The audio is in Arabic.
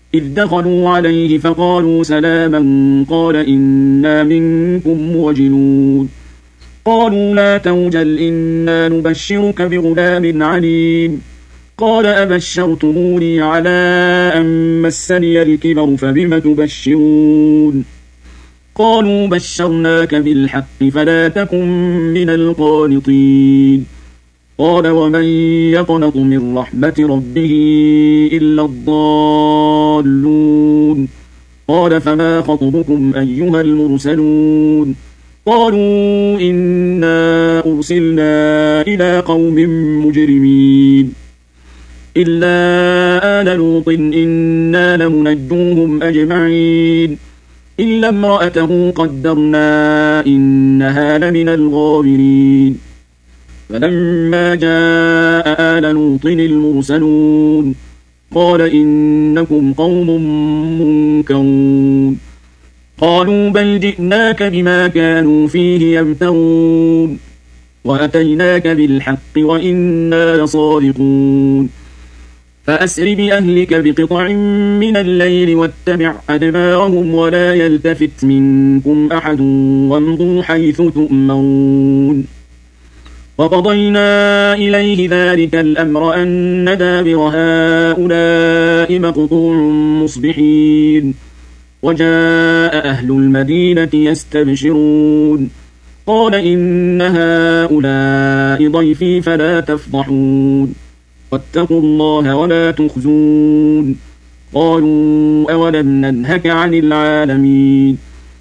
إذ دخلوا عليه فقالوا سلاما قال إنا منكم وجلون قالوا لا توجل إنا نبشرك بغلام عليم قال أبشرتموني على أن مسني الكبر فبم تبشرون قالوا بشرناك بالحق فلا تكن من القانطين قال ومن يقنط من رحمة ربه إلا الضالون قال فما خطبكم أيها المرسلون قالوا إنا أرسلنا إلى قوم مجرمين إلا آل لوط إنا لمنجوهم أجمعين إلا امرأته قدرنا إنها لمن الغابرين فلما جاء آل لوط المرسلون قال إنكم قوم منكرون قالوا بل جئناك بما كانوا فيه يمترون وأتيناك بالحق وإنا لصادقون فأسر بأهلك بقطع من الليل واتبع أدبارهم ولا يلتفت منكم أحد وامضوا حيث تؤمرون وقضينا إليه ذلك الأمر أن دابر هؤلاء مقطوع مصبحين وجاء أهل المدينة يستبشرون قال إن هؤلاء ضيفي فلا تفضحون واتقوا الله ولا تخزون قالوا أولم ننهك عن العالمين